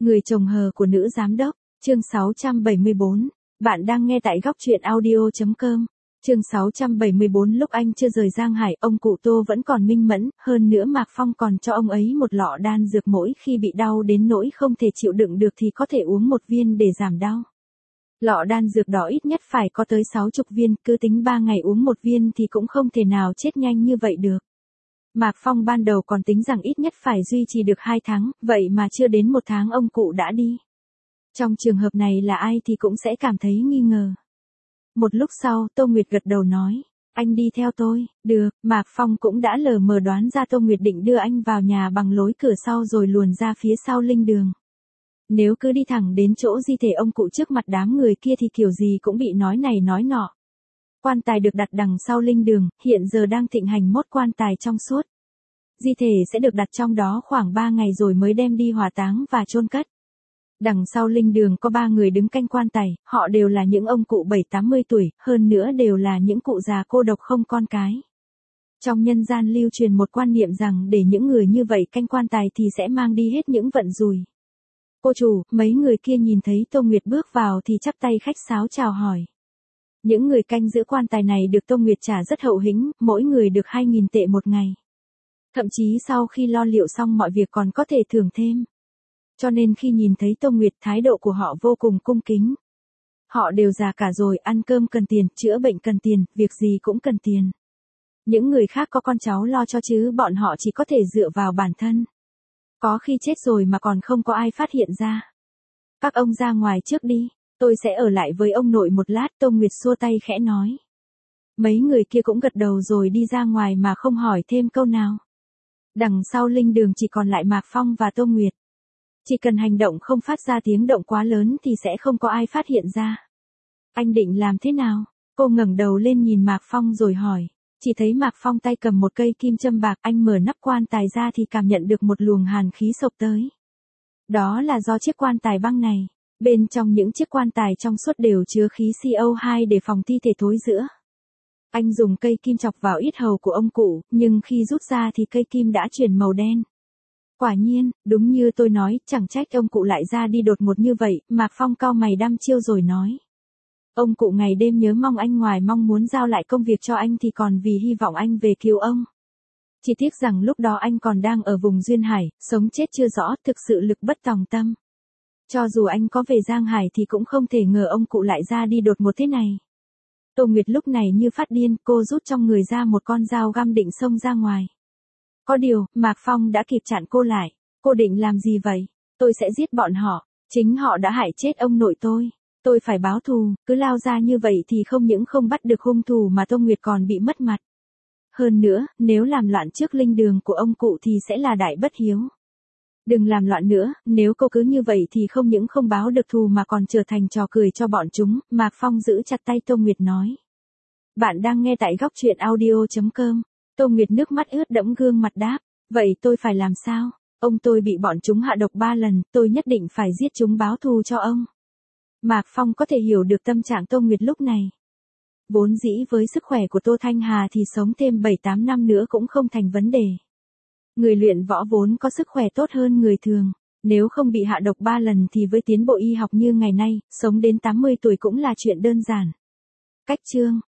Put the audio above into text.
Người chồng hờ của nữ giám đốc, chương 674. Bạn đang nghe tại góc truyện audio.com. Chương 674. Lúc anh chưa rời Giang Hải, ông cụ Tô vẫn còn minh mẫn, hơn nữa Mạc Phong còn cho ông ấy một lọ đan dược mỗi khi bị đau đến nỗi không thể chịu đựng được thì có thể uống một viên để giảm đau. Lọ đan dược đó ít nhất phải có tới 60 viên, cứ tính 3 ngày uống một viên thì cũng không thể nào chết nhanh như vậy được. Mạc Phong ban đầu còn tính rằng ít nhất phải duy trì được 2 tháng, vậy mà chưa đến 1 tháng ông cụ đã đi. Trong trường hợp này là ai thì cũng sẽ cảm thấy nghi ngờ. Một lúc sau, Tô Nguyệt gật đầu nói, anh đi theo tôi, được. Mạc Phong cũng đã lờ mờ đoán ra Tô Nguyệt định đưa anh vào nhà bằng lối cửa sau rồi luồn ra phía sau linh đường. Nếu cứ đi thẳng đến chỗ di thể ông cụ trước mặt đám người kia thì kiểu gì cũng bị nói này nói nọ. Quan tài được đặt đằng sau linh đường, hiện giờ đang thịnh hành mốt quan tài trong suốt. Di thể sẽ được đặt trong đó khoảng 3 ngày rồi mới đem đi hỏa táng và chôn cất. Đằng sau linh đường có 3 người đứng canh quan tài, họ đều là những ông cụ 70-80 tuổi, hơn nữa đều là những cụ già cô độc không con cái. Trong nhân gian lưu truyền một quan niệm rằng để những người như vậy canh quan tài thì sẽ mang đi hết những vận rủi. Cô chủ, mấy người kia nhìn thấy Tô Nguyệt bước vào thì chắp tay khách sáo chào hỏi. Những người canh giữ quan tài này được Tô Nguyệt trả rất hậu hĩnh, mỗi người được 2.000 tệ một ngày. Thậm chí sau khi lo liệu xong mọi việc còn có thể thưởng thêm. Cho nên khi nhìn thấy Tô Nguyệt, thái độ của họ vô cùng cung kính. Họ đều già cả rồi, ăn cơm cần tiền, chữa bệnh cần tiền, việc gì cũng cần tiền. Những người khác có con cháu lo cho chứ bọn họ chỉ có thể dựa vào bản thân. Có khi chết rồi mà còn không có ai phát hiện ra. Các ông ra ngoài trước đi, tôi sẽ ở lại với ông nội một lát. Tô Nguyệt xua tay khẽ nói. Mấy người kia cũng gật đầu rồi đi ra ngoài mà không hỏi thêm câu nào. Đằng sau linh đường chỉ còn lại Mạc Phong và Tô Nguyệt. Chỉ cần hành động không phát ra tiếng động quá lớn thì sẽ không có ai phát hiện ra. Anh định làm thế nào? Cô ngẩng đầu lên nhìn Mạc Phong rồi hỏi. Chỉ thấy Mạc Phong tay cầm một cây kim châm bạc, anh mở nắp quan tài ra thì cảm nhận được một luồng hàn khí xộc tới. Đó là do chiếc quan tài băng này. Bên trong những chiếc quan tài trong suốt đều chứa khí CO2 để phòng thi thể thối rữa. Anh dùng cây kim chọc vào yết hầu của ông cụ, nhưng khi rút ra thì cây kim đã chuyển màu đen. Quả nhiên, đúng như tôi nói, chẳng trách ông cụ lại ra đi đột ngột như vậy. Mạc Phong cau mày đăm chiêu rồi nói. Ông cụ ngày đêm nhớ mong anh, ngoài mong muốn giao lại công việc cho anh thì còn vì hy vọng anh về cứu ông. Chỉ tiếc rằng lúc đó anh còn đang ở vùng Duyên Hải, sống chết chưa rõ, thực sự lực bất tòng tâm. Cho dù anh có về Giang Hải thì cũng không thể ngờ ông cụ lại ra đi đột ngột thế này. Tô Nguyệt lúc này như phát điên, cô rút trong người ra một con dao găm định xông ra ngoài. Có điều, Mạc Phong đã kịp chặn cô lại. Cô định làm gì vậy? Tôi sẽ giết bọn họ. Chính họ đã hại chết ông nội tôi. Tôi phải báo thù, cứ lao ra như vậy thì không những không bắt được hung thủ mà Tô Nguyệt còn bị mất mặt. Hơn nữa, nếu làm loạn trước linh đường của ông cụ thì sẽ là đại bất hiếu. Đừng làm loạn nữa, nếu cô cứ như vậy thì không những không báo được thù mà còn trở thành trò cười cho bọn chúng. Mạc Phong giữ chặt tay Tô Nguyệt nói. Bạn đang nghe tại góc truyện audio.com. Tô Nguyệt nước mắt ướt đẫm gương mặt đáp. Vậy tôi phải làm sao? Ông tôi bị bọn chúng hạ độc 3 lần, tôi nhất định phải giết chúng báo thù cho ông. Mạc Phong có thể hiểu được tâm trạng Tô Nguyệt lúc này. Vốn dĩ với sức khỏe của Tô Thanh Hà thì sống thêm 7-8 năm nữa cũng không thành vấn đề. Người luyện võ vốn có sức khỏe tốt hơn người thường. Nếu không bị hạ độc 3 lần thì với tiến bộ y học như ngày nay, sống đến 80 tuổi cũng là chuyện đơn giản. Cách chương.